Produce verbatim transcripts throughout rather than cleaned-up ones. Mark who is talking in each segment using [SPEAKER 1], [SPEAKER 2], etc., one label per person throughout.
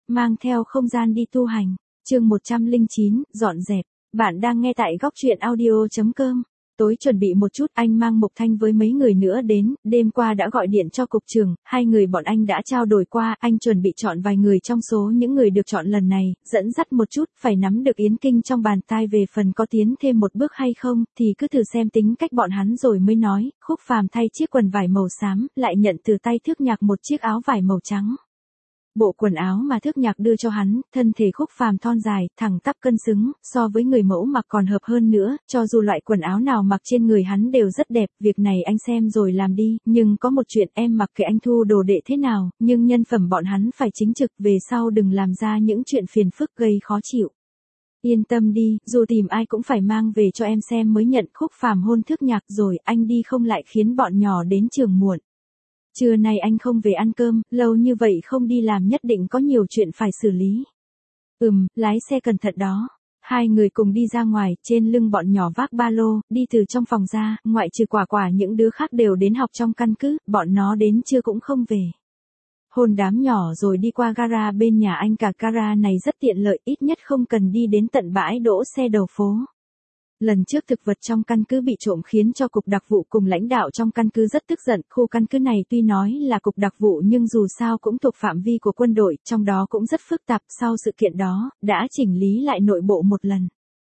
[SPEAKER 1] mang theo không gian đi tu hành. Chương một trăm lẻ chín, dọn dẹp. Bạn đang nghe tại góc truyện audio chấm com. Tối chuẩn bị một chút, anh mang Mộc Thanh với mấy người nữa đến, đêm qua đã gọi điện cho cục trưởng, hai người bọn anh đã trao đổi qua, anh chuẩn bị chọn vài người trong số những người được chọn lần này, dẫn dắt một chút, phải nắm được Yến Kinh trong bàn tay về phần có tiến thêm một bước hay không, thì cứ thử xem tính cách bọn hắn rồi mới nói. Khúc Phàm thay chiếc quần vải màu xám, lại nhận từ tay Thước Nhạc một chiếc áo vải màu trắng. Bộ quần áo mà Thước Nhạc đưa cho hắn, thân thể Khúc Phàm thon dài, thẳng tắp cân xứng, so với người mẫu mặc còn hợp hơn nữa, cho dù loại quần áo nào mặc trên người hắn đều rất đẹp, việc này anh xem rồi làm đi, nhưng có một chuyện em mặc kệ anh thu đồ đệ thế nào, nhưng nhân phẩm bọn hắn phải chính trực, về sau đừng làm ra những chuyện phiền phức gây khó chịu. Yên tâm đi, dù tìm ai cũng phải mang về cho em xem mới nhận. Khúc Phàm hôn Thước Nhạc rồi, anh đi không lại khiến bọn nhỏ đến trường muộn. Trưa nay anh không về ăn cơm, lâu như vậy không đi làm nhất định có nhiều chuyện phải xử lý. Ừm, lái xe cẩn thận đó. Hai người cùng đi ra ngoài, trên lưng bọn nhỏ vác ba lô, đi từ trong phòng ra, ngoại trừ Quả Quả những đứa khác đều đến học trong căn cứ, bọn nó đến trưa cũng không về. Hôn đám nhỏ rồi đi qua gara bên nhà anh, cả gara này rất tiện lợi, ít nhất không cần đi đến tận bãi đỗ xe đầu phố. Lần trước thực vật trong căn cứ bị trộm khiến cho cục đặc vụ cùng lãnh đạo trong căn cứ rất tức giận. Khu căn cứ này tuy nói là cục đặc vụ nhưng dù sao cũng thuộc phạm vi của quân đội, trong đó cũng rất phức tạp. Sau sự kiện đó, đã chỉnh lý lại nội bộ một lần.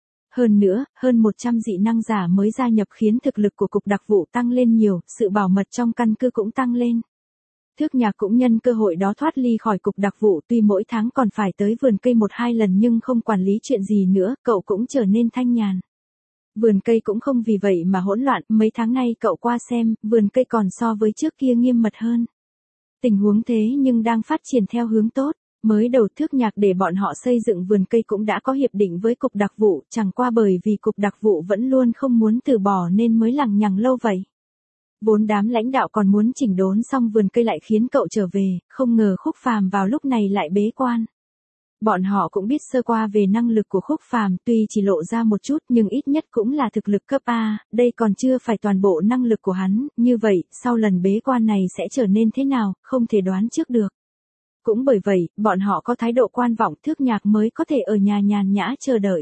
[SPEAKER 1] Hơn nữa, hơn một trăm dị năng giả mới gia nhập khiến thực lực của cục đặc vụ tăng lên nhiều, sự bảo mật trong căn cứ cũng tăng lên. Thước Nhạc cũng nhân cơ hội đó thoát ly khỏi cục đặc vụ, tuy mỗi tháng còn phải tới vườn cây một hai lần nhưng không quản lý chuyện gì nữa, cậu cũng trở nên thanh nhàn. Vườn cây cũng không vì vậy mà hỗn loạn, mấy tháng nay cậu qua xem, vườn cây còn so với trước kia nghiêm mật hơn. Tình huống thế nhưng đang phát triển theo hướng tốt, mới đầu Thước Nhạc để bọn họ xây dựng vườn cây cũng đã có hiệp định với cục đặc vụ, chẳng qua bởi vì cục đặc vụ vẫn luôn không muốn từ bỏ nên mới lằng nhằng lâu vậy. Vốn đám lãnh đạo còn muốn chỉnh đốn xong vườn cây lại khiến cậu trở về, không ngờ Khúc Phàm vào lúc này lại bế quan. Bọn họ cũng biết sơ qua về năng lực của Khúc Phàm, tuy chỉ lộ ra một chút nhưng ít nhất cũng là thực lực cấp A, đây còn chưa phải toàn bộ năng lực của hắn, như vậy, sau lần bế quan này sẽ trở nên thế nào, không thể đoán trước được. Cũng bởi vậy, bọn họ có thái độ quan vọng, Thước Nhạc mới có thể ở nhà nhàn nhã chờ đợi.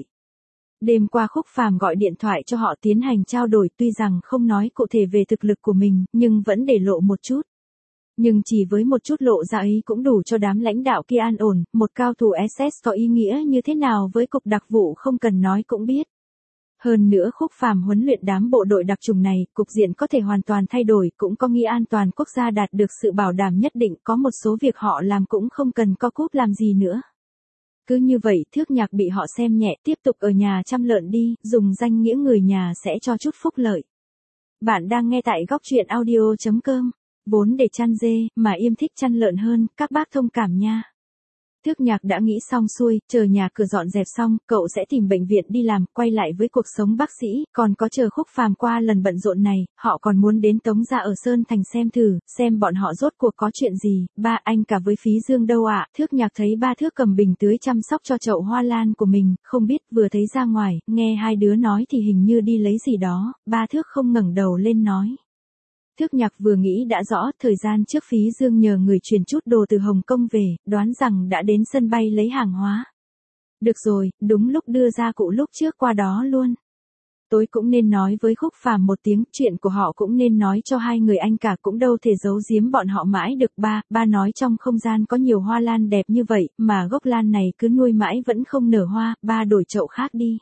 [SPEAKER 1] Đêm qua Khúc Phàm gọi điện thoại cho họ tiến hành trao đổi, tuy rằng không nói cụ thể về thực lực của mình, nhưng vẫn để lộ một chút. Nhưng chỉ với một chút lộ ra ấy cũng đủ cho đám lãnh đạo kia an ổn, một cao thủ ét ét có ý nghĩa như thế nào với cục đặc vụ không cần nói cũng biết. Hơn nữa Khúc Phàm huấn luyện đám bộ đội đặc chủng này, cục diện có thể hoàn toàn thay đổi, cũng có nghĩa an toàn quốc gia đạt được sự bảo đảm nhất định, có một số việc họ làm cũng không cần co cúp làm gì nữa. Cứ như vậy, Thước Nhạc bị họ xem nhẹ, tiếp tục ở nhà chăm lợn đi, dùng danh nghĩa người nhà sẽ cho chút phúc lợi. Bạn đang nghe tại góc truyện audio chấm com. Vốn để chăn dê, mà Yêm thích chăn lợn hơn, các bác thông cảm nha. Thước Nhạc đã nghĩ xong xuôi, chờ nhà cửa dọn dẹp xong, cậu sẽ tìm bệnh viện đi làm, quay lại với cuộc sống bác sĩ, còn có chờ Khúc Phàm qua lần bận rộn này, họ còn muốn đến Tống Gia ở Sơn Thành xem thử, xem bọn họ rốt cuộc có chuyện gì. Ba anh cả với Phí Dương đâu ạ? À? Thước Nhạc thấy ba Thước cầm bình tưới chăm sóc cho chậu hoa lan của mình, không biết vừa thấy ra ngoài, nghe hai đứa nói thì hình như đi lấy gì đó, ba Thước không ngẩng đầu lên nói. Thước Nhạc vừa nghĩ đã rõ, thời gian trước Phí Dương nhờ người chuyển chút đồ từ Hồng Kông về, đoán rằng đã đến sân bay lấy hàng hóa. Được rồi, đúng lúc đưa ra cụ lúc trước qua đó luôn. Tối cũng nên nói với Khúc Phàm một tiếng, chuyện của họ cũng nên nói cho hai người anh cả, cũng đâu thể giấu giếm bọn họ mãi được. Ba, ba nói trong không gian có nhiều hoa lan đẹp như vậy, mà gốc lan này cứ nuôi mãi vẫn không nở hoa, ba đổi chậu khác đi.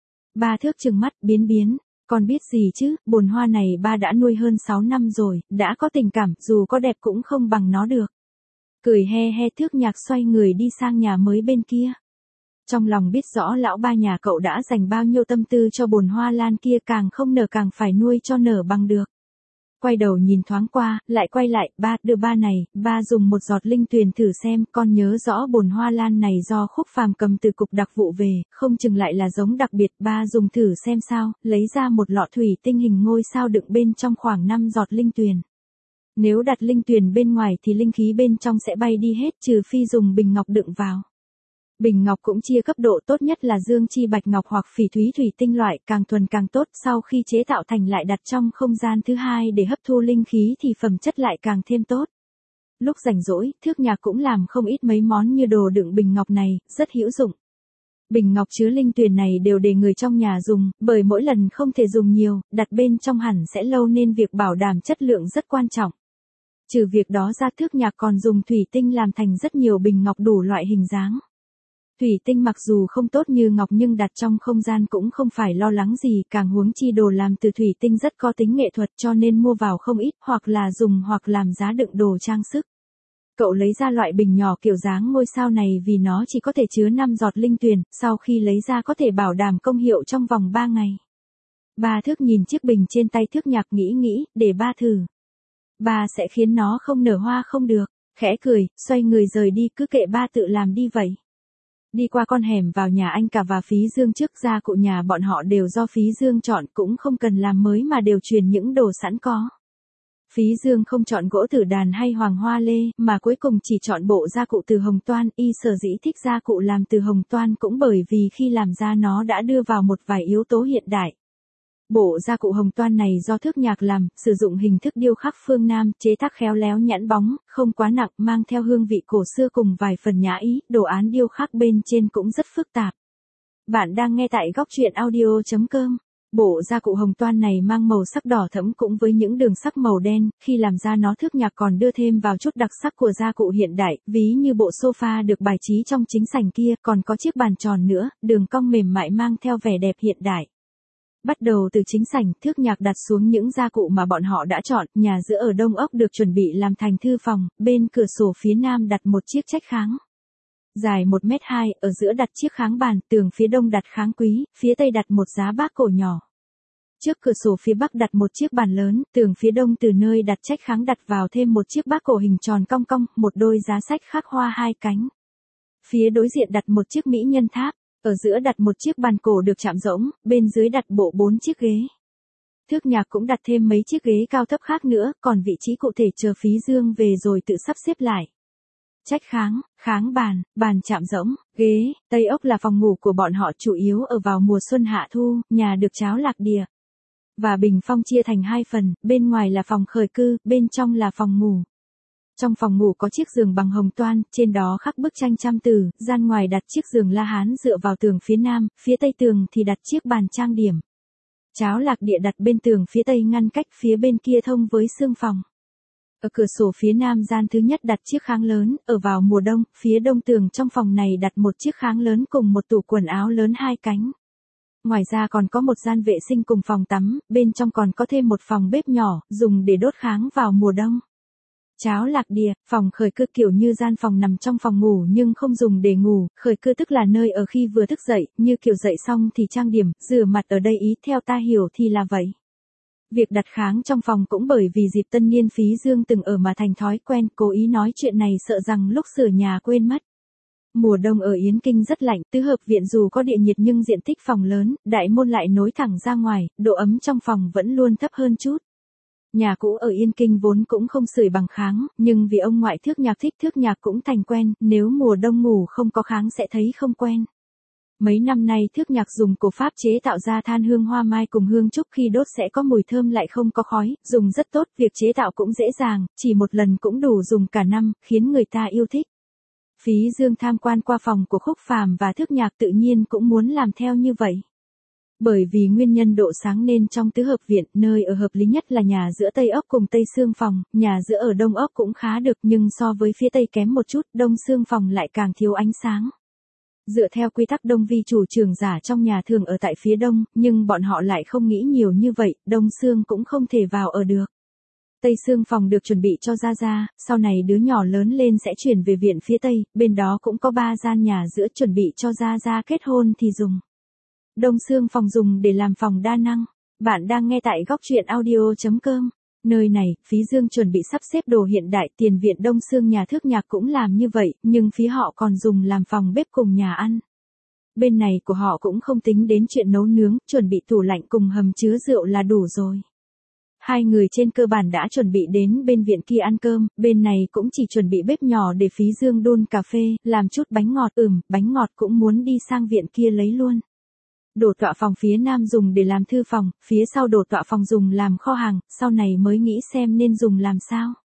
[SPEAKER 1] Ba Thước trừng mắt, biến biến. Con biết gì chứ, bồn hoa này ba đã nuôi hơn sáu năm rồi, đã có tình cảm, dù có đẹp cũng không bằng nó được. Cười he he, Thước Nhạc xoay người đi sang nhà mới bên kia. Trong lòng biết rõ lão ba nhà cậu đã dành bao nhiêu tâm tư cho bồn hoa lan kia, càng không nở càng phải nuôi cho nở bằng được. Quay đầu nhìn thoáng qua, lại quay lại, ba, đưa ba này, ba dùng một giọt linh tuyền thử xem, con nhớ rõ bồn hoa lan này do Khúc Phàm cầm từ cục đặc vụ về, không chừng lại là giống đặc biệt, ba dùng thử xem sao, lấy ra một lọ thủy tinh hình ngôi sao đựng bên trong khoảng năm giọt linh tuyền. Nếu đặt linh tuyền bên ngoài thì linh khí bên trong sẽ bay đi hết, trừ phi dùng bình ngọc đựng vào. Bình ngọc cũng chia cấp độ, tốt nhất là dương chi bạch ngọc hoặc phỉ thúy thủy tinh loại, càng thuần càng tốt, sau khi chế tạo thành lại đặt trong không gian thứ hai để hấp thu linh khí thì phẩm chất lại càng thêm tốt. Lúc rảnh rỗi, Thước Nhạc cũng làm không ít mấy món như đồ đựng bình ngọc này, rất hữu dụng. Bình ngọc chứa linh tuyền này đều để người trong nhà dùng, bởi mỗi lần không thể dùng nhiều, đặt bên trong hẳn sẽ lâu nên việc bảo đảm chất lượng rất quan trọng. Trừ việc đó ra, Thước Nhạc còn dùng thủy tinh làm thành rất nhiều bình ngọc đủ loại hình dáng. Thủy tinh mặc dù không tốt như ngọc nhưng đặt trong không gian cũng không phải lo lắng gì, càng huống chi đồ làm từ thủy tinh rất có tính nghệ thuật cho nên mua vào không ít, hoặc là dùng hoặc làm giá đựng đồ trang sức. Cậu lấy ra loại bình nhỏ kiểu dáng ngôi sao này vì nó chỉ có thể chứa năm giọt linh tuyền, sau khi lấy ra có thể bảo đảm công hiệu trong vòng ba ngày. Ba Thước nhìn chiếc bình trên tay Thước Nhạc nghĩ nghĩ, để ba thử. Ba sẽ khiến nó không nở hoa không được, khẽ cười, xoay người rời đi, cứ kệ ba tự làm đi vậy. Đi qua con hẻm vào nhà anh cả và Phí Dương, trước gia cụ nhà bọn họ đều do Phí Dương chọn, cũng không cần làm mới mà đều truyền những đồ sẵn có. Phí Dương không chọn gỗ tử đàn hay hoàng hoa lê, mà cuối cùng chỉ chọn bộ gia cụ từ hồng toan. Y sở dĩ thích gia cụ làm từ hồng toan cũng bởi vì khi làm ra nó đã đưa vào một vài yếu tố hiện đại. Bộ gia cụ hồng toan này do Thước Nhạc làm, sử dụng hình thức điêu khắc phương Nam, chế tác khéo léo nhẵn bóng, không quá nặng, mang theo hương vị cổ xưa cùng vài phần nhã ý, đồ án điêu khắc bên trên cũng rất phức tạp. Bạn đang nghe tại góc truyện audio chấm com. Bộ gia cụ hồng toan này mang màu sắc đỏ thẫm cũng với những đường sắc màu đen, khi làm ra nó Thước Nhạc còn đưa thêm vào chút đặc sắc của gia cụ hiện đại, ví như bộ sofa được bài trí trong chính sảnh kia, còn có chiếc bàn tròn nữa, đường cong mềm mại mang theo vẻ đẹp hiện đại. Bắt đầu từ chính sảnh, Thước Nhạc đặt xuống những gia cụ mà bọn họ đã chọn, nhà giữa ở Đông Ốc được chuẩn bị làm thành thư phòng, bên cửa sổ phía nam đặt một chiếc trách kháng. Dài một mét hai, ở giữa đặt chiếc kháng bàn, tường phía đông đặt kháng quý, phía tây đặt một giá bác cổ nhỏ. Trước cửa sổ phía bắc đặt một chiếc bàn lớn, tường phía đông từ nơi đặt trách kháng đặt vào thêm một chiếc bác cổ hình tròn cong cong, một đôi giá sách khắc hoa hai cánh. Phía đối diện đặt một chiếc mỹ nhân tháp, ở giữa đặt một chiếc bàn cổ được chạm rỗng, bên dưới đặt bộ bốn chiếc ghế. Thước Nhạc cũng đặt thêm mấy chiếc ghế cao thấp khác nữa, còn vị trí cụ thể chờ Phí Dương về rồi tự sắp xếp lại. Trách kháng, kháng bàn, bàn chạm rỗng, ghế, Tây Ốc là phòng ngủ của bọn họ, chủ yếu ở vào mùa xuân hạ thu, nhà được tráo lạc địa. Và bình phong chia thành hai phần, bên ngoài là phòng khởi cư, bên trong là phòng ngủ. Trong phòng ngủ có chiếc giường bằng hồng toan, trên đó khắc bức tranh trăm từ, gian ngoài đặt chiếc giường La Hán dựa vào tường phía nam, phía tây tường thì đặt chiếc bàn trang điểm. Tráo lạc địa đặt bên tường phía tây ngăn cách phía bên kia thông với xương phòng. Ở cửa sổ phía nam gian thứ nhất đặt chiếc kháng lớn, ở vào mùa đông, phía đông tường trong phòng này đặt một chiếc kháng lớn cùng một tủ quần áo lớn hai cánh. Ngoài ra còn có một gian vệ sinh cùng phòng tắm, bên trong còn có thêm một phòng bếp nhỏ, dùng để đốt kháng vào mùa đông. Tráo lạc địa, phòng khởi cư kiểu như gian phòng nằm trong phòng ngủ nhưng không dùng để ngủ, khởi cư tức là nơi ở khi vừa thức dậy, như kiểu dậy xong thì trang điểm, rửa mặt ở đây ý theo ta hiểu thì là vậy. Việc đặt kháng trong phòng cũng bởi vì dịp tân niên Phí Dương từng ở mà thành thói quen, cố ý nói chuyện này sợ rằng lúc sửa nhà quên mất. Mùa đông ở Yến Kinh rất lạnh, tứ hợp viện dù có địa nhiệt nhưng diện tích phòng lớn, đại môn lại nối thẳng ra ngoài, độ ấm trong phòng vẫn luôn thấp hơn chút. Nhà cũ ở Yên Kinh vốn cũng không sưởi bằng kháng, nhưng vì ông ngoại Thước Nhạc thích Thước Nhạc cũng thành quen, nếu mùa đông ngủ không có kháng sẽ thấy không quen. Mấy năm nay Thước Nhạc dùng cổ pháp chế tạo ra than hương hoa mai cùng hương trúc, khi đốt sẽ có mùi thơm lại không có khói, dùng rất tốt, việc chế tạo cũng dễ dàng, chỉ một lần cũng đủ dùng cả năm, khiến người ta yêu thích. Phí Dương tham quan qua phòng của Khúc Phàm và Thước Nhạc tự nhiên cũng muốn làm theo như vậy. Bởi vì nguyên nhân độ sáng nên trong tứ hợp viện, nơi ở hợp lý nhất là nhà giữa Tây Ốc cùng Tây Xương phòng, nhà giữa ở Đông Ốc cũng khá được nhưng so với phía Tây kém một chút, Đông Xương phòng lại càng thiếu ánh sáng. Dựa theo quy tắc Đông Vi chủ trưởng giả trong nhà thường ở tại phía Đông, nhưng bọn họ lại không nghĩ nhiều như vậy, Đông Xương cũng không thể vào ở được. Tây Xương phòng được chuẩn bị cho Gia Gia, sau này đứa nhỏ lớn lên sẽ chuyển về viện phía Tây, bên đó cũng có ba gian nhà giữa chuẩn bị cho Gia Gia kết hôn thì dùng. Đông Xương phòng dùng để làm phòng đa năng. Bạn đang nghe tại góc truyện audio chấm com. Nơi này, Phí Dương chuẩn bị sắp xếp đồ hiện đại, tiền viện Đông Xương nhà Thước Nhạc cũng làm như vậy, nhưng phía họ còn dùng làm phòng bếp cùng nhà ăn. Bên này của họ cũng không tính đến chuyện nấu nướng, chuẩn bị tủ lạnh cùng hầm chứa rượu là đủ rồi. Hai người trên cơ bản đã chuẩn bị đến bên viện kia ăn cơm, bên này cũng chỉ chuẩn bị bếp nhỏ để Phí Dương đun cà phê, làm chút bánh ngọt, ừm, bánh ngọt cũng muốn đi sang viện kia lấy luôn. Đổ tọa phòng phía nam dùng để làm thư phòng, phía sau đổ tọa phòng dùng làm kho hàng, sau này mới nghĩ xem nên dùng làm sao.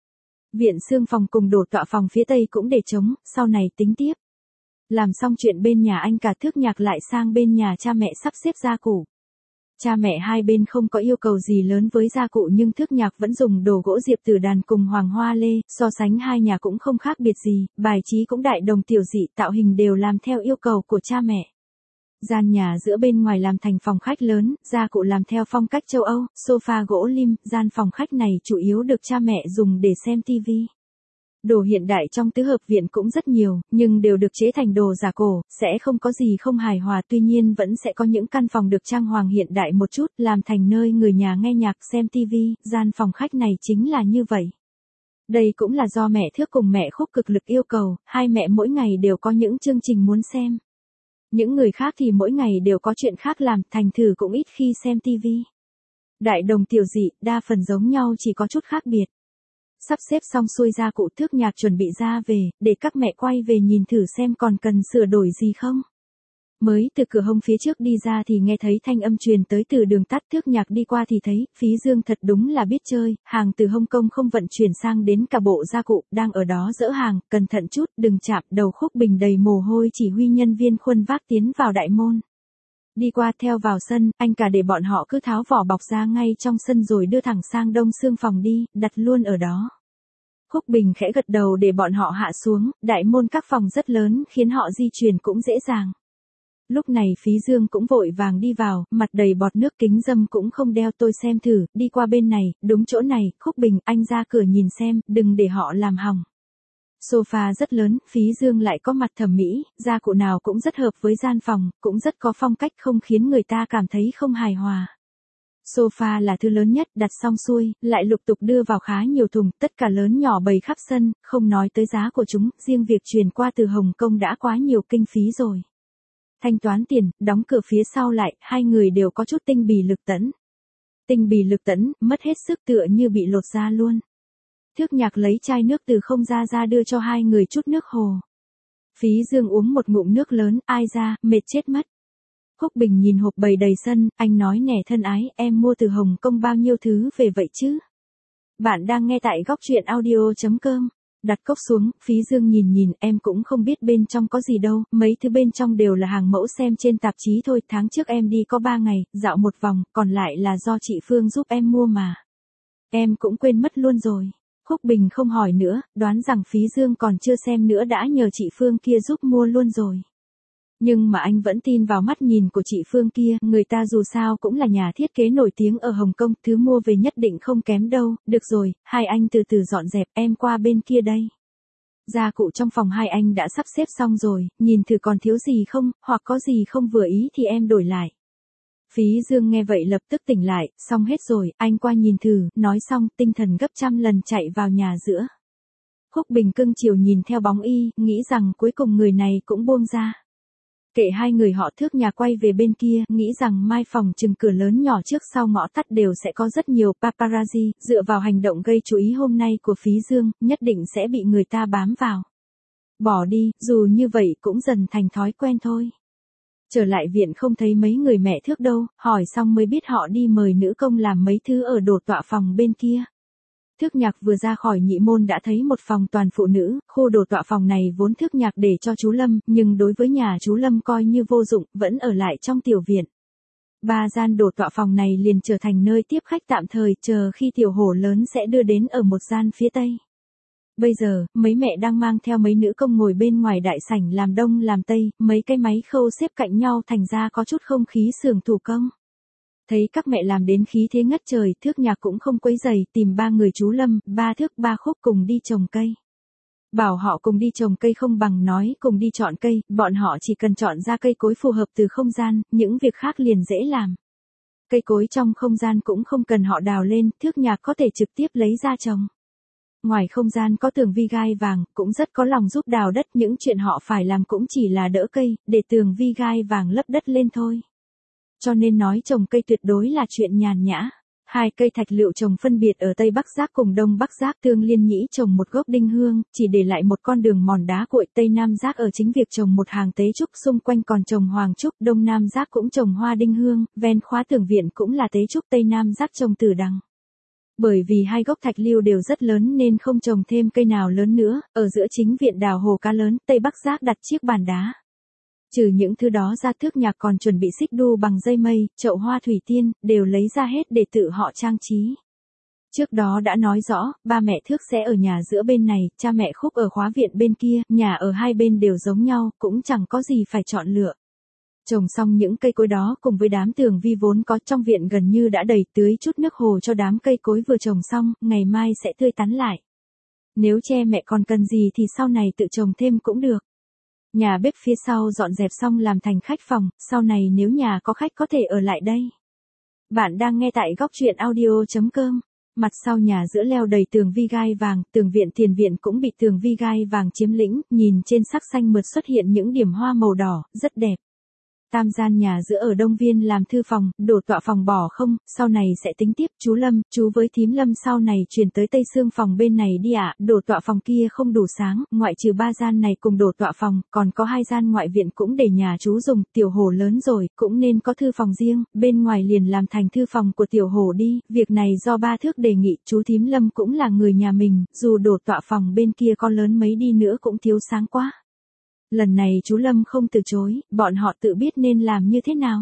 [SPEAKER 1] Viện xương phòng cùng đổ tọa phòng phía tây cũng để trống, sau này tính tiếp. Làm xong chuyện bên nhà anh cả Thước Nhạc lại sang bên nhà cha mẹ sắp xếp gia cụ. Cha mẹ hai bên không có yêu cầu gì lớn với gia cụ nhưng Thước Nhạc vẫn dùng đồ gỗ diệp tử đàn cùng hoàng hoa lê, so sánh hai nhà cũng không khác biệt gì, bài trí cũng đại đồng tiểu dị, tạo hình đều làm theo yêu cầu của cha mẹ. Gian nhà giữa bên ngoài làm thành phòng khách lớn, gia cụ làm theo phong cách châu Âu, sofa gỗ lim, gian phòng khách này chủ yếu được cha mẹ dùng để xem tivi. Đồ hiện đại trong tứ hợp viện cũng rất nhiều, nhưng đều được chế thành đồ giả cổ, sẽ không có gì không hài hòa, tuy nhiên vẫn sẽ có những căn phòng được trang hoàng hiện đại một chút, làm thành nơi người nhà nghe nhạc xem tivi, gian phòng khách này chính là như vậy. Đây cũng là do mẹ Thước cùng mẹ Khúc cực lực yêu cầu, hai mẹ mỗi ngày đều có những chương trình muốn xem. Những người khác thì mỗi ngày đều có chuyện khác làm, thành thử cũng ít khi xem tivi. Đại đồng tiểu dị, đa phần giống nhau chỉ có chút khác biệt. Sắp xếp xong xuôi gia cụ Thước Nhạc chuẩn bị ra về, để các mẹ quay về nhìn thử xem còn cần sửa đổi gì không. Mới từ cửa hông phía trước đi ra thì nghe thấy thanh âm truyền tới từ đường tắt, Thước Nhạc đi qua thì thấy, Phí Dương thật đúng là biết chơi, hàng từ Hồng Kông không vận chuyển sang đến cả bộ gia cụ, đang ở đó dỡ hàng, cẩn thận chút, đừng chạm, đầu Khúc Bình đầy mồ hôi chỉ huy nhân viên khuân vác tiến vào đại môn. Đi qua theo vào sân, anh cả để bọn họ cứ tháo vỏ bọc ra ngay trong sân rồi đưa thẳng sang đông xương phòng đi, đặt luôn ở đó. Khúc Bình khẽ gật đầu để bọn họ hạ xuống, đại môn các phòng rất lớn khiến họ di chuyển cũng dễ dàng. Lúc này Phí Dương cũng vội vàng đi vào, mặt đầy bọt nước, kính râm cũng không đeo, tôi xem thử, đi qua bên này, đúng chỗ này, Khúc Bình, anh ra cửa nhìn xem, đừng để họ làm hỏng. Sofa rất lớn, Phí Dương lại có mặt thẩm mỹ, gia cụ nào cũng rất hợp với gian phòng, cũng rất có phong cách không khiến người ta cảm thấy không hài hòa. Sofa là thứ lớn nhất, đặt xong xuôi, lại lục tục đưa vào khá nhiều thùng, tất cả lớn nhỏ bày khắp sân, không nói tới giá của chúng, riêng việc truyền qua từ Hồng Kông đã quá nhiều kinh phí rồi. Thanh toán tiền, đóng cửa phía sau lại, hai người đều có chút tinh bì lực tẫn. Tinh bì lực tẫn, mất hết sức tựa như bị lột da luôn. Thước Nhạc lấy chai nước từ không ra ra đưa cho hai người chút nước hồ. Phí Dương uống một ngụm nước lớn, ai ra, mệt chết mất. Khúc Bình nhìn hộp bày đầy sân, anh nói nè thân ái, em mua từ Hồng Kông bao nhiêu thứ về vậy chứ? Bạn đang nghe tại góc truyện audio chấm com. Đặt cốc xuống, Phí Dương nhìn nhìn, em cũng không biết bên trong có gì đâu, mấy thứ bên trong đều là hàng mẫu xem trên tạp chí thôi, tháng trước em đi có ba ngày, dạo một vòng, còn lại là do chị Phương giúp em mua mà. Em cũng quên mất luôn rồi. Khúc Bình không hỏi nữa, đoán rằng Phí Dương còn chưa xem nữa đã nhờ chị Phương kia giúp mua luôn rồi. Nhưng mà anh vẫn tin vào mắt nhìn của chị Phương kia, người ta dù sao cũng là nhà thiết kế nổi tiếng ở Hồng Kông, thứ mua về nhất định không kém đâu, được rồi, hai anh từ từ dọn dẹp, em qua bên kia đây. Gia cụ trong phòng hai anh đã sắp xếp xong rồi, nhìn thử còn thiếu gì không, hoặc có gì không vừa ý thì em đổi lại. Phí Dương nghe vậy lập tức tỉnh lại, xong hết rồi, anh qua nhìn thử, nói xong, tinh thần gấp trăm lần chạy vào nhà giữa. Khúc Bình cưng chiều nhìn theo bóng y, nghĩ rằng cuối cùng người này cũng buông ra. Kệ hai người họ Thước Nhà quay về bên kia, nghĩ rằng mai phòng chừng cửa lớn nhỏ trước sau ngõ tắt đều sẽ có rất nhiều paparazzi, dựa vào hành động gây chú ý hôm nay của Phí Dương, nhất định sẽ bị người ta bám vào. Bỏ đi, dù như vậy cũng dần thành thói quen thôi. Trở lại viện không thấy mấy người mẹ Thước đâu, hỏi xong mới biết họ đi mời nữ công làm mấy thứ ở đồ tọa phòng bên kia. Thước Nhạc vừa ra khỏi nhị môn đã thấy một phòng toàn phụ nữ, khu đồ tọa phòng này vốn Thước Nhạc để cho chú Lâm, nhưng đối với nhà chú Lâm coi như vô dụng, vẫn ở lại trong tiểu viện. Ba gian đồ tọa phòng này liền trở thành nơi tiếp khách tạm thời, chờ khi tiểu hổ lớn sẽ đưa đến ở một gian phía tây. Bây giờ, mấy mẹ đang mang theo mấy nữ công ngồi bên ngoài đại sảnh làm đông làm tây, mấy cái máy khâu xếp cạnh nhau thành ra có chút không khí xưởng thủ công. Thấy các mẹ làm đến khí thế ngất trời, Thước Nhạc cũng không quấy giày, tìm ba người chú Lâm, ba Thước ba Khúc cùng đi trồng cây. Bảo họ cùng đi trồng cây không bằng nói cùng đi chọn cây, bọn họ chỉ cần chọn ra cây cối phù hợp từ không gian, những việc khác liền dễ làm. Cây cối trong không gian cũng không cần họ đào lên, Thước Nhạc có thể trực tiếp lấy ra trồng. Ngoài không gian có tường vi gai vàng, cũng rất có lòng giúp đào đất, những chuyện họ phải làm cũng chỉ là đỡ cây, để tường vi gai vàng lấp đất lên thôi. Cho nên nói trồng cây tuyệt đối là chuyện nhàn nhã. Hai cây thạch lựu trồng phân biệt ở Tây Bắc Giác cùng Đông Bắc Giác, Tương Liên Nhĩ trồng một gốc đinh hương, chỉ để lại một con đường mòn đá cuội. Tây Nam Giác ở chính việc trồng một hàng tế trúc, xung quanh còn trồng hoàng trúc. Đông Nam Giác cũng trồng hoa đinh hương, ven khóa tường viện cũng là tế trúc. Tây Nam Giác trồng tử đằng. Bởi vì hai gốc thạch lưu đều rất lớn nên không trồng thêm cây nào lớn nữa, ở giữa chính viện đào hồ cá lớn, Tây Bắc Giác đặt chiếc bàn đá. Trừ những thứ đó ra, Thước Nhạc còn chuẩn bị xích đu bằng dây mây, chậu hoa thủy tiên, đều lấy ra hết để tự họ trang trí. Trước đó đã nói rõ, ba mẹ Thước sẽ ở nhà giữa bên này, cha mẹ Khúc ở khóa viện bên kia, nhà ở hai bên đều giống nhau, cũng chẳng có gì phải chọn lựa. Trồng xong những cây cối đó cùng với đám tường vi vốn có trong viện gần như đã đầy, tưới chút nước hồ cho đám cây cối vừa trồng xong, ngày mai sẽ tươi tắn lại. Nếu che mẹ còn cần gì thì sau này tự trồng thêm cũng được. Nhà bếp phía sau dọn dẹp xong làm thành khách phòng, sau này nếu nhà có khách có thể ở lại đây. Bạn đang nghe tại góc truyện audio chấm com. Mặt sau nhà giữa leo đầy tường vi gai vàng, tường viện tiền viện cũng bị tường vi gai vàng chiếm lĩnh, nhìn trên sắc xanh mượt xuất hiện những điểm hoa màu đỏ, rất đẹp. Tam gian nhà giữa ở Đông Viên làm thư phòng, đổ tọa phòng bỏ không, sau này sẽ tính tiếp. Chú Lâm, chú với thím Lâm sau này chuyển tới Tây Sương phòng bên này đi ạ. Đổ tọa phòng kia không đủ sáng, ngoại trừ ba gian này cùng đổ tọa phòng, còn có hai gian ngoại viện cũng để nhà chú dùng. Tiểu Hổ lớn rồi, cũng nên có thư phòng riêng, bên ngoài liền làm thành thư phòng của Tiểu Hổ đi. Việc này do ba Thước đề nghị, chú thím Lâm cũng là người nhà mình, dù đổ tọa phòng bên kia có lớn mấy đi nữa cũng thiếu sáng quá. Lần này chú Lâm không từ chối, bọn họ tự biết nên làm như thế nào.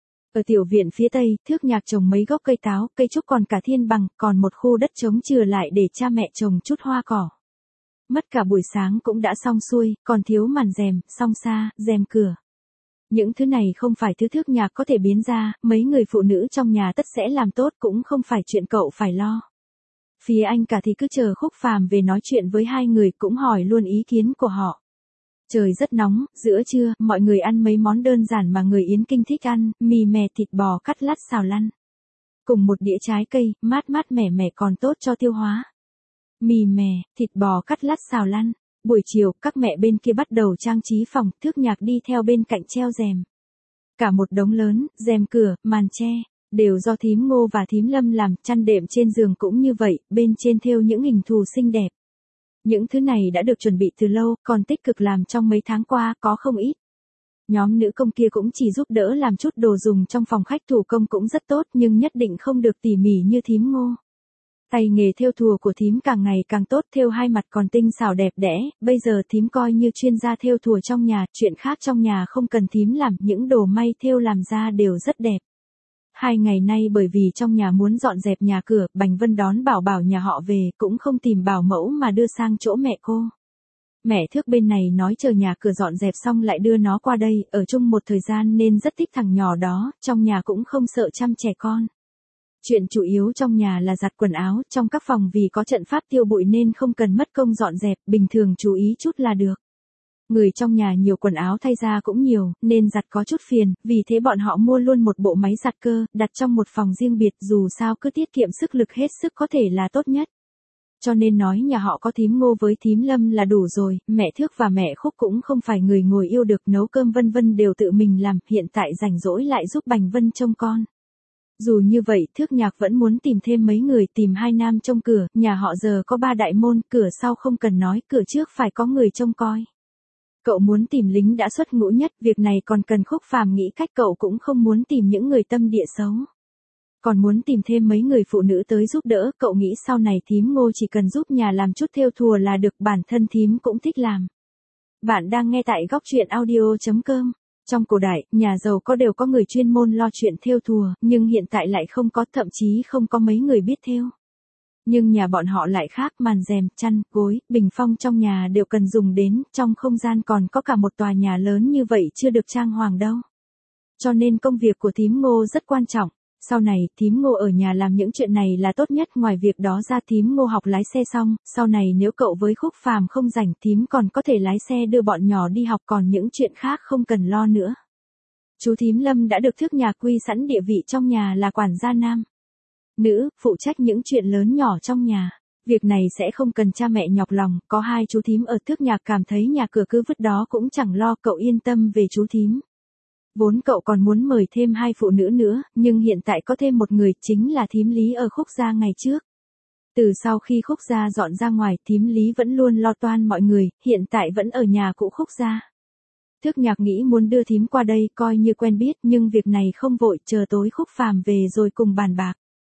[SPEAKER 1] Ở tiểu viện phía tây, Thước Nhạc trồng mấy gốc cây táo, cây trúc còn cả thiên bằng, còn một khu đất trống chừa lại để cha mẹ trồng chút hoa cỏ. Mất cả buổi sáng cũng đã xong xuôi, còn thiếu màn rèm, song sa, rèm cửa. Những thứ này không phải thứ Thước Nhạc có thể biến ra, mấy người phụ nữ trong nhà tất sẽ làm tốt, cũng không phải chuyện cậu phải lo. Phía anh cả thì cứ chờ Khúc Phàm về nói chuyện với hai người, cũng hỏi luôn ý kiến của họ. Trời rất nóng, giữa trưa, mọi người ăn mấy món đơn giản mà người Yến Kinh thích ăn, mì mè thịt bò cắt lát xào lăn. Cùng một đĩa trái cây, mát mát mẻ mẻ còn tốt cho tiêu hóa. Mì mè, thịt bò cắt lát xào lăn. Buổi chiều, các mẹ bên kia bắt đầu trang trí phòng, Thước Nhạc đi theo bên cạnh treo rèm. Cả một đống lớn, rèm cửa, màn che, đều do thím Ngô và thím Lâm làm, chăn đệm trên giường cũng như vậy, bên trên thêu những hình thù xinh đẹp. Những thứ này đã được chuẩn bị từ lâu, còn tích cực làm trong mấy tháng qua, có không ít. Nhóm nữ công kia cũng chỉ giúp đỡ làm chút đồ dùng trong phòng khách, thủ công cũng rất tốt nhưng nhất định không được tỉ mỉ như thím Ngô. Tay nghề thêu thùa của thím càng ngày càng tốt, thêu hai mặt còn tinh xảo đẹp đẽ, bây giờ thím coi như chuyên gia thêu thùa trong nhà, chuyện khác trong nhà không cần thím làm, những đồ may thêu làm ra đều rất đẹp. Hai ngày nay bởi vì trong nhà muốn dọn dẹp nhà cửa, Bành Vân đón Bảo Bảo nhà họ về, cũng không tìm bảo mẫu mà đưa sang chỗ mẹ cô. Mẹ Thước bên này nói chờ nhà cửa dọn dẹp xong lại đưa nó qua đây, ở chung một thời gian nên rất thích thằng nhỏ đó, trong nhà cũng không sợ chăm trẻ con. Chuyện chủ yếu trong nhà là giặt quần áo, trong các phòng vì có trận pháp tiêu bụi nên không cần mất công dọn dẹp, bình thường chú ý chút là được. Người trong nhà nhiều quần áo thay ra cũng nhiều, nên giặt có chút phiền, vì thế bọn họ mua luôn một bộ máy giặt cơ, đặt trong một phòng riêng biệt, dù sao cứ tiết kiệm sức lực hết sức có thể là tốt nhất. Cho nên nói nhà họ có thím Ngô với thím Lâm là đủ rồi, mẹ Thước và mẹ Khúc cũng không phải người ngồi yêu được, nấu cơm vân vân đều tự mình làm, hiện tại rảnh rỗi lại giúp Bành Vân trông con. Dù như vậy, Thước Nhạc vẫn muốn tìm thêm mấy người, tìm hai nam trông cửa, nhà họ giờ có ba đại môn, cửa sau không cần nói, cửa trước phải có người trông coi. Cậu muốn tìm lính đã xuất ngũ nhất, việc này còn cần Khúc Phàm nghĩ cách, cậu cũng không muốn tìm những người tâm địa xấu. Còn muốn tìm thêm mấy người phụ nữ tới giúp đỡ, cậu nghĩ sau này thím Ngô chỉ cần giúp nhà làm chút thêu thùa là được, bản thân thím cũng thích làm. Bạn đang nghe tại góc truyện audio chấm com. Trong cổ đại, nhà giàu có đều có người chuyên môn lo chuyện thêu thùa, nhưng hiện tại lại không có, thậm chí không có mấy người biết thêu. Nhưng nhà bọn họ lại khác, màn rèm, chăn, gối, bình phong trong nhà đều cần dùng đến, trong không gian còn có cả một tòa nhà lớn như vậy chưa được trang hoàng đâu. Cho nên công việc của thím Ngô rất quan trọng. Sau này, thím Ngô ở nhà làm những chuyện này là tốt nhất, ngoài việc đó ra thím Ngô học lái xe xong, sau này nếu cậu với Khúc Phàm không rảnh, thím còn có thể lái xe đưa bọn nhỏ đi học, còn những chuyện khác không cần lo nữa. Chú thím Lâm đã được Thước Nhạc quy sẵn địa vị trong nhà là quản gia nam. Nữ, phụ trách những chuyện lớn nhỏ trong nhà. Việc này sẽ không cần cha mẹ nhọc lòng, có hai chú thím ở, Thước Nhạc cảm thấy nhà cửa cứ vứt đó cũng chẳng lo, cậu yên tâm về chú thím. Vốn cậu còn muốn mời thêm hai phụ nữ nữa, nhưng hiện tại có thêm một người, chính là thím Lý ở Khúc gia ngày trước. Từ sau khi Khúc gia dọn ra ngoài, thím Lý vẫn luôn lo toan mọi người, hiện tại vẫn ở nhà cũ Khúc gia. Thước Nhạc nghĩ muốn đưa thím qua đây coi như quen biết, nhưng việc này không vội, chờ tối Khúc Phàm về rồi cùng bàn bạc.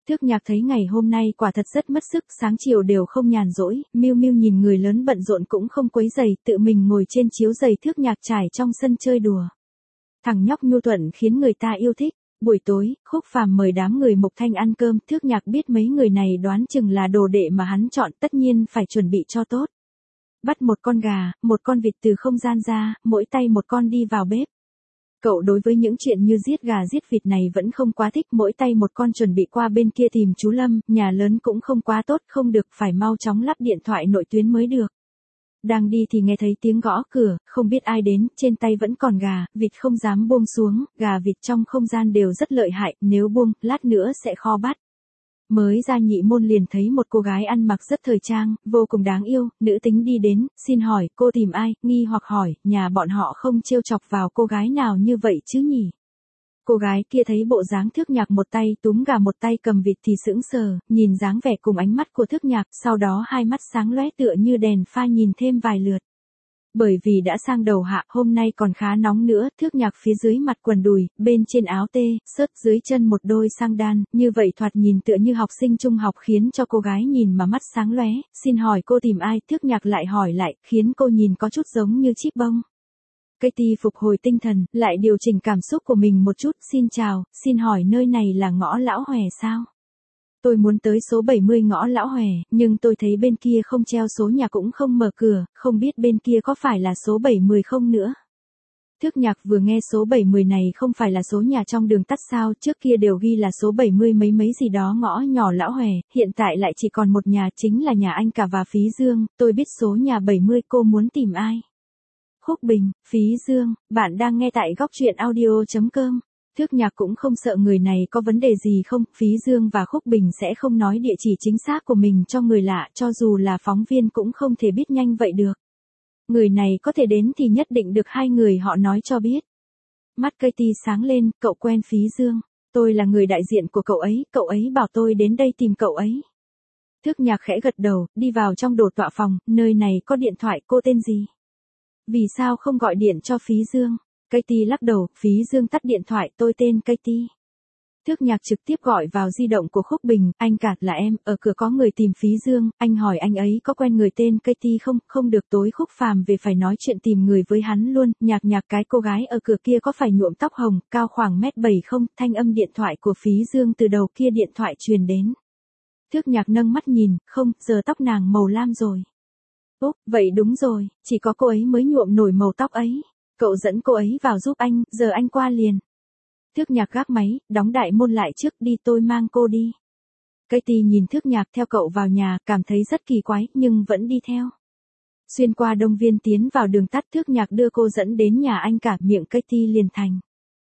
[SPEAKER 1] Thước Nhạc thấy ngày hôm nay quả thật rất mất sức, sáng chiều đều không nhàn rỗi, Miu Miu nhìn người lớn bận rộn cũng không quấy rầy, tự mình ngồi trên chiếu giày Thước Nhạc trải trong sân chơi đùa. Thằng nhóc nhu thuận khiến người ta yêu thích. Buổi tối, Khúc Phàm mời đám người Mộc Thanh ăn cơm, Thước Nhạc biết mấy người này đoán chừng là đồ đệ mà hắn chọn, tất nhiên phải chuẩn bị cho tốt. Bắt một con gà, một con vịt từ không gian ra, mỗi tay một con đi vào bếp. Cậu đối với những chuyện như giết gà giết vịt này vẫn không quá thích, mỗi tay một con chuẩn bị qua bên kia tìm chú Lâm, nhà lớn cũng không quá tốt, không được, phải mau chóng lắp điện thoại nội tuyến mới được. Đang đi thì nghe thấy tiếng gõ cửa, không biết ai đến, trên tay vẫn còn gà, vịt không dám buông xuống, gà vịt trong không gian đều rất lợi hại, nếu buông, lát nữa sẽ khó bắt. Mới ra nhị môn liền thấy một cô gái ăn mặc rất thời trang, vô cùng đáng yêu, nữ tính đi đến, xin hỏi, cô tìm ai, nghi hoặc hỏi, nhà bọn họ không trêu chọc vào cô gái nào như vậy chứ nhỉ? Cô gái kia thấy bộ dáng Thước Nhạc một tay túm gà một tay cầm vịt thì sững sờ, nhìn dáng vẻ cùng ánh mắt của Thước Nhạc, sau đó hai mắt sáng lóe tựa như đèn pha nhìn thêm vài lượt. Bởi vì đã sang đầu hạ, hôm nay còn khá nóng nữa, Thước Nhạc phía dưới mặt quần đùi, bên trên áo tê, sớt dưới chân một đôi sang đan, như vậy thoạt nhìn tựa như học sinh trung học khiến cho cô gái nhìn mà mắt sáng lóe, xin hỏi cô tìm ai, Thước Nhạc lại hỏi lại, khiến cô nhìn có chút giống như chip bông. Katie phục hồi tinh thần, lại điều chỉnh cảm xúc của mình một chút, xin chào, xin hỏi nơi này là ngõ Lão Hòe sao? Tôi muốn tới số bảy mươi ngõ Lão Hòe, nhưng tôi thấy bên kia không treo số nhà cũng không mở cửa, không biết bên kia có phải là số bảy mươi không nữa. Thước Nhạc vừa nghe số bảy mươi này không phải là số nhà trong đường tắt sao, trước kia đều ghi là số bảy mươi mấy mấy gì đó ngõ nhỏ Lão Hòe, hiện tại lại chỉ còn một nhà, chính là nhà anh cả và Phí Dương, tôi biết số nhà bảy mươi, cô muốn tìm ai? Khúc Bình, Phí Dương, bạn đang nghe tại góc truyện audio chấm com. Thước Nhạc cũng không sợ người này có vấn đề gì không, Phí Dương và Khúc Bình sẽ không nói địa chỉ chính xác của mình cho người lạ, cho dù là phóng viên cũng không thể biết nhanh vậy được. Người này có thể đến thì nhất định được hai người họ nói cho biết. Mắt Katie sáng lên, cậu quen Phí Dương, tôi là người đại diện của cậu ấy, cậu ấy bảo tôi đến đây tìm cậu ấy. Thước Nhạc khẽ gật đầu, đi vào trong đồ tọa phòng, nơi này có điện thoại, cô tên gì? Vì sao không gọi điện cho Phí Dương? Katie lắc đầu, Phí Dương tắt điện thoại, tôi tên Katie. Thước Nhạc trực tiếp gọi vào di động của Khúc Bình, anh cả, là em, ở cửa có người tìm Phí Dương, anh hỏi anh ấy có quen người tên Katie không, không được, tối Khúc Phàm về phải nói chuyện tìm người với hắn luôn, Nhạc Nhạc, cái cô gái ở cửa kia có phải nhuộm tóc hồng, cao khoảng mét bảy không, thanh âm điện thoại của Phí Dương từ đầu kia điện thoại truyền đến. Thước Nhạc nâng mắt nhìn, không, giờ tóc nàng màu lam rồi. Úp, vậy đúng rồi, chỉ có cô ấy mới nhuộm nổi màu tóc ấy. Cậu dẫn cô ấy vào giúp anh, giờ anh qua liền. Thước Nhạc gác máy, đóng đại môn lại trước, đi, tôi mang cô đi. Katie nhìn Thước Nhạc theo cậu vào nhà, cảm thấy rất kỳ quái, nhưng vẫn đi theo. Xuyên qua Đông Viên tiến vào đường tắt, Thước Nhạc đưa cô dẫn đến nhà anh cả, miệng Katie liền thành.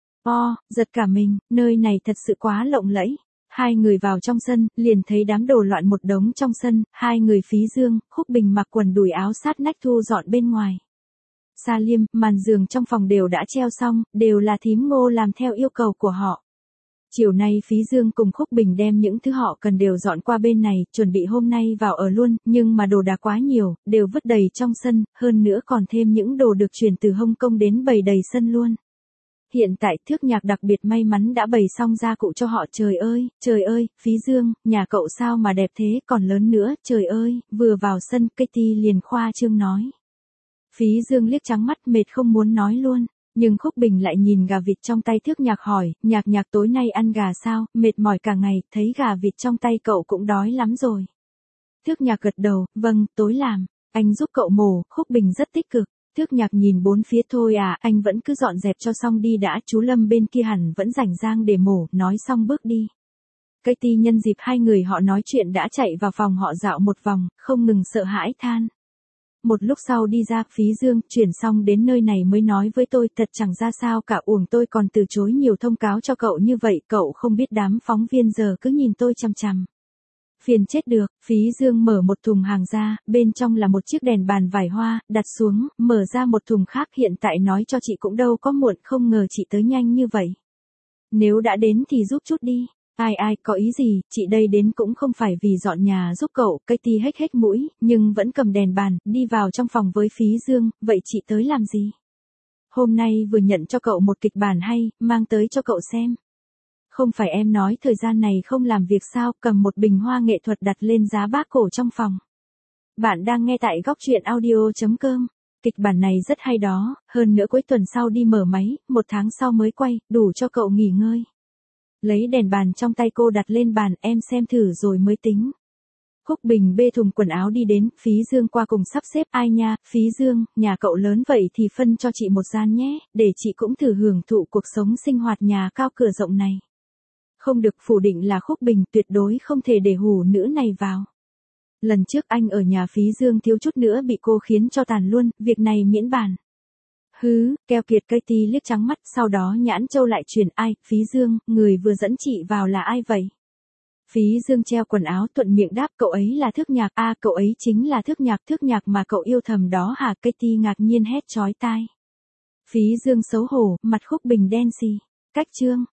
[SPEAKER 1] O, giật cả mình, nơi này thật sự quá lộng lẫy. Hai người vào trong sân, liền thấy đám đồ loạn một đống trong sân, hai người Phí Dương, Khúc Bình mặc quần đùi áo sát nách thu dọn bên ngoài. Sa Liêm, màn giường trong phòng đều đã treo xong, đều là thím Ngô làm theo yêu cầu của họ. Chiều nay Phí Dương cùng Khúc Bình đem những thứ họ cần đều dọn qua bên này, chuẩn bị hôm nay vào ở luôn, nhưng mà đồ đạc quá nhiều, đều vứt đầy trong sân, hơn nữa còn thêm những đồ được chuyển từ Hồng Kông đến bày đầy sân luôn. Hiện tại Thước Nhạc đặc biệt may mắn đã bày xong gia cụ cho họ, trời ơi, trời ơi, Phí Dương, nhà cậu sao mà đẹp thế, còn lớn nữa, trời ơi, vừa vào sân, Katie liền khoa trương nói. Phí Dương liếc trắng mắt mệt không muốn nói luôn, nhưng Khúc Bình lại nhìn gà vịt trong tay Thước Nhạc hỏi, Nhạc Nhạc tối nay ăn gà sao, mệt mỏi cả ngày, thấy gà vịt trong tay cậu cũng đói lắm rồi. Thước Nhạc gật đầu, vâng, tối làm, anh giúp cậu mổ, Khúc Bình rất tích cực. Thước Nhạc nhìn bốn phía, thôi à, anh vẫn cứ dọn dẹp cho xong đi đã, chú Lâm bên kia hẳn vẫn rảnh rang để mổ, nói xong bước đi. Katie nhân dịp hai người họ nói chuyện đã chạy vào phòng họ dạo một vòng, không ngừng sợ hãi than. Một lúc sau đi ra, Phí Dương, chuyển xong đến nơi này mới nói với tôi, thật chẳng ra sao cả, uổng tôi còn từ chối nhiều thông cáo cho cậu như vậy, cậu không biết đám phóng viên giờ cứ nhìn tôi chằm chằm. Phiền chết được, Phí Dương mở một thùng hàng ra, bên trong là một chiếc đèn bàn vải hoa, đặt xuống, mở ra một thùng khác, hiện tại nói cho chị cũng đâu có muộn, không ngờ chị tới nhanh như vậy. Nếu đã đến thì giúp chút đi. Ai ai, có ý gì, chị đây đến cũng không phải vì dọn nhà giúp cậu, Katie hếch hếch mũi, nhưng vẫn cầm đèn bàn, đi vào trong phòng với Phí Dương, vậy chị tới làm gì? Hôm nay vừa nhận cho cậu một kịch bản hay, mang tới cho cậu xem. Không phải em nói thời gian này không làm việc sao, cầm một bình hoa nghệ thuật đặt lên giá bác cổ trong phòng. Bạn đang nghe tại góc truyện audio.com. Kịch bản này rất hay đó, hơn nữa cuối tuần sau đi mở máy, một tháng sau mới quay, đủ cho cậu nghỉ ngơi. Lấy đèn bàn trong tay cô đặt lên bàn, em xem thử rồi mới tính. Khúc Bình bê thùng quần áo đi đến, Phí Dương qua cùng sắp xếp. Ai nha, Phí Dương, nhà cậu lớn vậy thì phân cho chị một gian nhé, để chị cũng thử hưởng thụ cuộc sống sinh hoạt nhà cao cửa rộng này. Không được phủ định là Khúc Bình, tuyệt đối không thể để hủ nữ này vào. Lần trước anh ở nhà Phí Dương thiếu chút nữa bị cô khiến cho tàn luôn, việc này miễn bàn. Hứ, keo kiệt. Katie liếc trắng mắt, sau đó nhãn châu lại truyền. Ai, Phí Dương, người vừa dẫn chị vào là ai vậy? Phí Dương treo quần áo thuận miệng đáp, cậu ấy là Thước Nhạc. À, cậu ấy chính là Thước Nhạc, Thước Nhạc mà cậu yêu thầm đó hả? Katie ngạc nhiên hét chói tai. Phí Dương xấu hổ, mặt Khúc Bình đen xì. Cách chương.